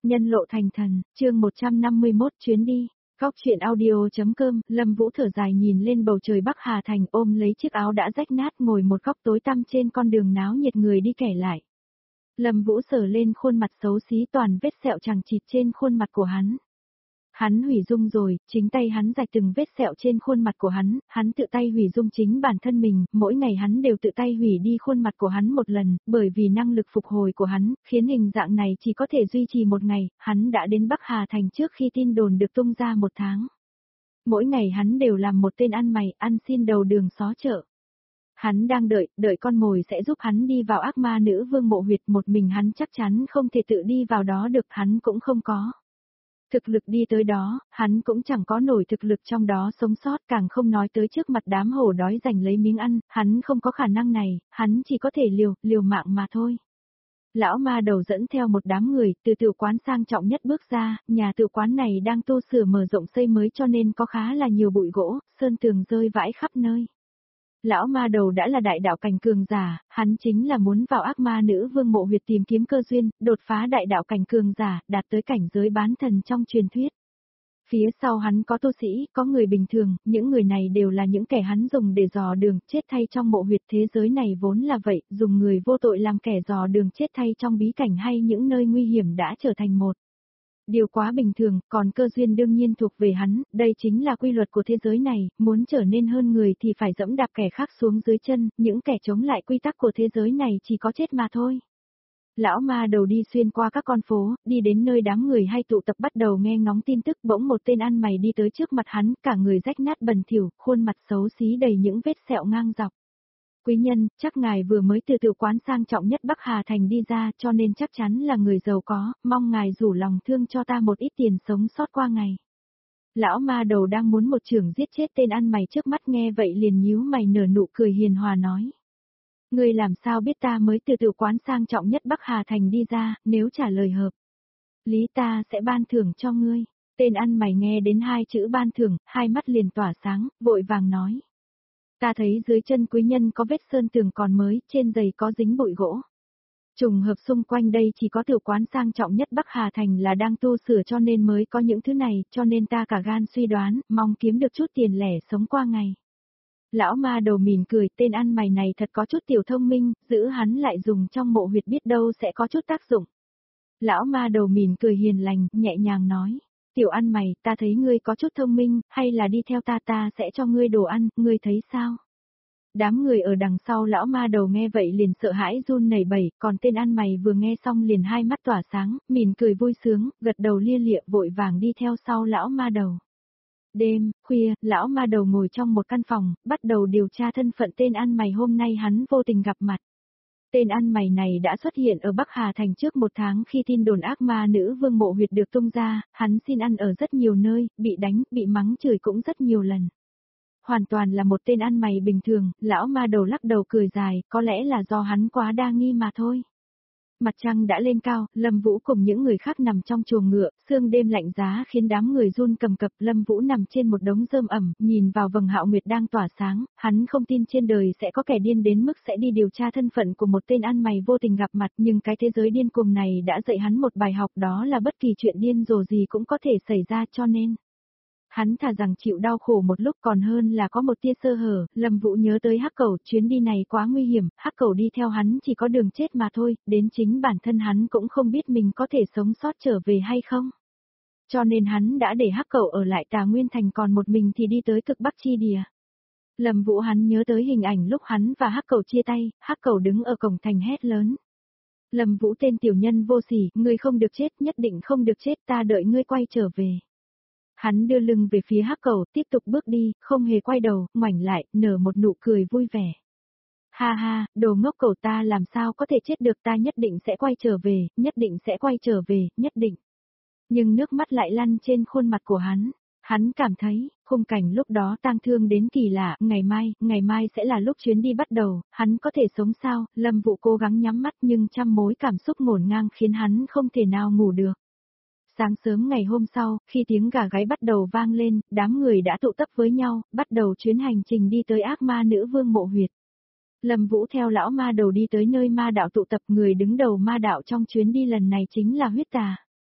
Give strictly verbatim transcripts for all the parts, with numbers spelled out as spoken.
Nhân lộ thành thần, chương một trăm năm mươi mốt chuyến đi. Góc truyện audio.com, Lâm Vũ thở dài nhìn lên bầu trời Bắc Hà Thành ôm lấy chiếc áo đã rách nát ngồi một góc tối tăm trên con đường náo nhiệt người đi kẻ lại. Lâm Vũ sờ lên khuôn mặt xấu xí toàn vết sẹo chằng chịt trên khuôn mặt của hắn. Hắn hủy dung rồi, chính tay hắn rạch từng vết sẹo trên khuôn mặt của hắn, hắn tự tay hủy dung chính bản thân mình, mỗi ngày hắn đều tự tay hủy đi khuôn mặt của hắn một lần, bởi vì năng lực phục hồi của hắn, khiến hình dạng này chỉ có thể duy trì một ngày, hắn đã đến Bắc Hà Thành trước khi tin đồn được tung ra một tháng. Mỗi ngày hắn đều làm một tên ăn mày, ăn xin đầu đường xó chợ. Hắn đang đợi, đợi con mồi sẽ giúp hắn đi vào ác ma nữ vương mộ huyệt, một mình hắn chắc chắn không thể tự đi vào đó được, hắn cũng không có. Thực lực đi tới đó, hắn cũng chẳng có nổi thực lực trong đó sống sót, càng không nói tới trước mặt đám hổ đói giành lấy miếng ăn, hắn không có khả năng này, hắn chỉ có thể liều, liều mạng mà thôi. Lão ma đầu dẫn theo một đám người, từ tiểu quán sang trọng nhất bước ra, nhà tiểu quán này đang tu sửa mở rộng xây mới cho nên có khá là nhiều bụi gỗ, sơn tường rơi vãi khắp nơi. Lão ma đầu đã là đại đạo cảnh cường giả, hắn chính là muốn vào ác ma nữ vương mộ huyệt tìm kiếm cơ duyên, đột phá đại đạo cảnh cường giả, đạt tới cảnh giới bán thần trong truyền thuyết. Phía sau hắn có tu sĩ, có người bình thường, những người này đều là những kẻ hắn dùng để dò đường, chết thay trong mộ huyệt. Thế giới này vốn là vậy, dùng người vô tội làm kẻ dò đường chết thay trong bí cảnh hay những nơi nguy hiểm đã trở thành một điều quá bình thường, còn cơ duyên đương nhiên thuộc về hắn, đây chính là quy luật của thế giới này, muốn trở nên hơn người thì phải dẫm đạp kẻ khác xuống dưới chân, những kẻ chống lại quy tắc của thế giới này chỉ có chết mà thôi. Lão ma đầu đi xuyên qua các con phố, đi đến nơi đám người hay tụ tập bắt đầu nghe ngóng tin tức, bỗng một tên ăn mày đi tới trước mặt hắn, cả người rách nát bẩn thỉu, khuôn mặt xấu xí đầy những vết sẹo ngang dọc. Quý nhân, chắc ngài vừa mới từ tiểu quán sang trọng nhất Bắc Hà Thành đi ra cho nên chắc chắn là người giàu có, mong ngài rủ lòng thương cho ta một ít tiền sống sót qua ngày. Lão ma đầu đang muốn một chưởng giết chết tên ăn mày trước mắt, nghe vậy liền nhíu mày nở nụ cười hiền hòa nói. Ngươi làm sao biết ta mới từ tiểu quán sang trọng nhất Bắc Hà Thành đi ra, nếu trả lời hợp lý ta sẽ ban thưởng cho ngươi. Tên ăn mày nghe đến hai chữ ban thưởng, hai mắt liền tỏa sáng, vội vàng nói. Ta thấy dưới chân quý nhân có vết sơn tường còn mới, trên giày có dính bụi gỗ. Trùng hợp xung quanh đây chỉ có tiểu quán sang trọng nhất Bắc Hà Thành là đang tu sửa cho nên mới có những thứ này, cho nên ta cả gan suy đoán, mong kiếm được chút tiền lẻ sống qua ngày. Lão ma đầu mỉm cười, tên ăn mày này thật có chút tiểu thông minh, giữ hắn lại dùng trong mộ huyệt biết đâu sẽ có chút tác dụng. Lão ma đầu mỉm cười hiền lành, nhẹ nhàng nói. Tiểu ăn mày, ta thấy ngươi có chút thông minh, hay là đi theo ta ta sẽ cho ngươi đồ ăn, ngươi thấy sao? Đám người ở đằng sau lão ma đầu nghe vậy liền sợ hãi run nảy bẩy, còn tên ăn mày vừa nghe xong liền hai mắt tỏa sáng, mỉm cười vui sướng, gật đầu lia lịa vội vàng đi theo sau lão ma đầu. Đêm, khuya, lão ma đầu ngồi trong một căn phòng, bắt đầu điều tra thân phận tên ăn mày hôm nay hắn vô tình gặp mặt. Tên ăn mày này đã xuất hiện ở Bắc Hà Thành trước một tháng khi tin đồn ác ma nữ vương mộ huyệt được tung ra, hắn xin ăn ở rất nhiều nơi, bị đánh, bị mắng chửi cũng rất nhiều lần. Hoàn toàn là một tên ăn mày bình thường, lão ma đầu lắc đầu cười dài, có lẽ là do hắn quá đa nghi mà thôi. Mặt trăng đã lên cao, Lâm Vũ cùng những người khác nằm trong chuồng ngựa, sương đêm lạnh giá khiến đám người run cầm cập. Lâm Vũ nằm trên một đống rơm ẩm, nhìn vào vầng hạo nguyệt đang tỏa sáng, hắn không tin trên đời sẽ có kẻ điên đến mức sẽ đi điều tra thân phận của một tên ăn mày vô tình gặp mặt, nhưng cái thế giới điên cuồng này đã dạy hắn một bài học, đó là bất kỳ chuyện điên rồ gì cũng có thể xảy ra, cho nên hắn thà rằng chịu đau khổ một lúc còn hơn là có một tia sơ hở. Lâm Vũ nhớ tới Hắc Cẩu, chuyến đi này quá nguy hiểm, Hắc Cẩu đi theo hắn chỉ có đường chết mà thôi, đến chính bản thân hắn cũng không biết mình có thể sống sót trở về hay không. Cho nên hắn đã để Hắc Cẩu ở lại Tà Nguyên Thành, còn một mình thì đi tới cực Bắc chi địa. Lâm Vũ hắn nhớ tới hình ảnh lúc hắn và Hắc Cẩu chia tay, Hắc Cẩu đứng ở cổng thành hét lớn. Lâm Vũ tên tiểu nhân vô sỉ, ngươi không được chết, nhất định không được chết, ta đợi ngươi quay trở về. Hắn đưa lưng về phía Hắc Cẩu, tiếp tục bước đi, không hề quay đầu, ngoảnh lại, nở một nụ cười vui vẻ. Ha ha, đồ ngốc cẩu, ta làm sao có thể chết được, ta nhất định sẽ quay trở về, nhất định sẽ quay trở về, nhất định. Nhưng nước mắt lại lăn trên khuôn mặt của hắn. Hắn cảm thấy, khung cảnh lúc đó tang thương đến kỳ lạ, ngày mai, ngày mai sẽ là lúc chuyến đi bắt đầu, hắn có thể sống sao? Lâm Vũ cố gắng nhắm mắt nhưng trăm mối cảm xúc ngổn ngang khiến hắn không thể nào ngủ được. Sáng sớm ngày hôm sau, khi tiếng gà gáy bắt đầu vang lên, đám người đã tụ tập với nhau, bắt đầu chuyến hành trình đi tới ác ma nữ vương mộ huyệt. Lâm Vũ theo lão ma đầu đi tới nơi ma đạo tụ tập, người đứng đầu ma đạo trong chuyến đi lần này chính là huyết tà.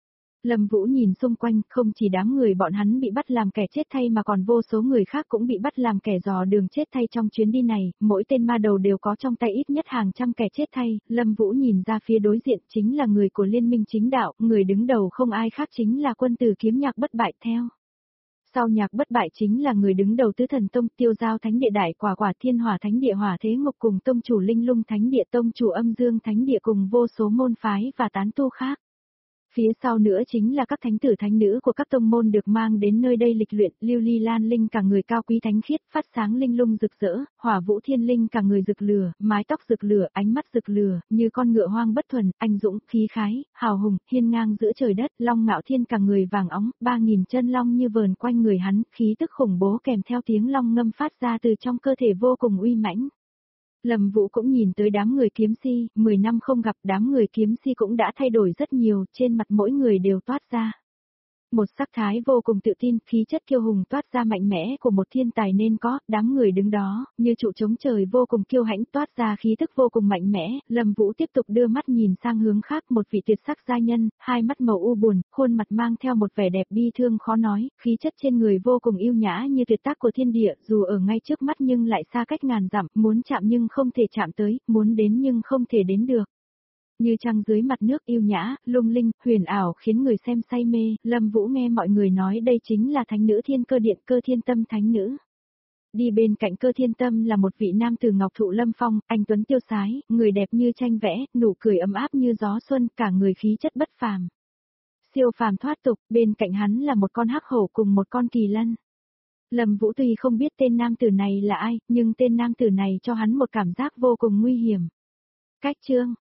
Lâm Vũ nhìn xung quanh, không chỉ đám người bọn hắn bị bắt làm kẻ chết thay mà còn vô số người khác cũng bị bắt làm kẻ dò đường chết thay trong chuyến đi này, mỗi tên ma đầu đều có trong tay ít nhất hàng trăm kẻ chết thay. Lâm Vũ nhìn ra phía đối diện chính là người của Liên minh chính đạo, người đứng đầu không ai khác chính là quân tử kiếm Nhạc Bất Bại theo. Sau Nhạc Bất Bại chính là người đứng đầu Tứ Thần Tông, Tiêu Giao Thánh Địa, Đại Quả Quả Thiên Hỏa Thánh Địa, Hỏa Thế Ngục cùng tông chủ Linh Lung Thánh Địa, tông chủ Âm Dương Thánh Địa cùng vô số môn phái và tán tu khác. Phía sau nữa chính là các thánh tử thánh nữ của các tông môn được mang đến nơi đây lịch luyện, Lưu Ly Lan Linh cả người cao quý thánh khiết, phát sáng linh lung rực rỡ, Hỏa Vũ Thiên Linh cả người rực lửa, mái tóc rực lửa, ánh mắt rực lửa, như con ngựa hoang bất thuần, anh dũng, khí khái, hào hùng, hiên ngang giữa trời đất, Long Ngạo Thiên cả người vàng óng, ba nghìn chân long như vờn quanh người hắn, khí tức khủng bố kèm theo tiếng long ngâm phát ra từ trong cơ thể vô cùng uy mãnh. Lâm Vũ cũng nhìn tới đám người kiếm si, mười năm không gặp đám người kiếm si cũng đã thay đổi rất nhiều, trên mặt mỗi người đều toát ra một sắc thái vô cùng tự tin, khí chất kiêu hùng toát ra mạnh mẽ của một thiên tài nên có, đám người đứng đó, như trụ chống trời vô cùng kiêu hãnh toát ra khí tức vô cùng mạnh mẽ. Lâm Vũ tiếp tục đưa mắt nhìn sang hướng khác, một vị tuyệt sắc gia nhân, hai mắt màu u buồn, khuôn mặt mang theo một vẻ đẹp bi thương khó nói, khí chất trên người vô cùng yêu nhã như tuyệt tác của thiên địa, dù ở ngay trước mắt nhưng lại xa cách ngàn dặm, muốn chạm nhưng không thể chạm tới, muốn đến nhưng không thể đến được. Như trăng dưới mặt nước, yêu nhã, lung linh, huyền ảo khiến người xem say mê. Lâm Vũ nghe mọi người nói đây chính là thánh nữ Thiên Cơ Điện, Cơ Thiên Tâm thánh nữ. Đi bên cạnh Cơ Thiên Tâm là một vị nam tử ngọc thụ lâm phong, anh tuấn tiêu sái, người đẹp như tranh vẽ, nụ cười ấm áp như gió xuân, cả người khí chất bất phàm. Siêu phàm thoát tục, bên cạnh hắn là một con hắc hổ cùng một con kỳ lân. Lâm Vũ tuy không biết tên nam tử này là ai, nhưng tên nam tử này cho hắn một cảm giác vô cùng nguy hiểm. Cách chương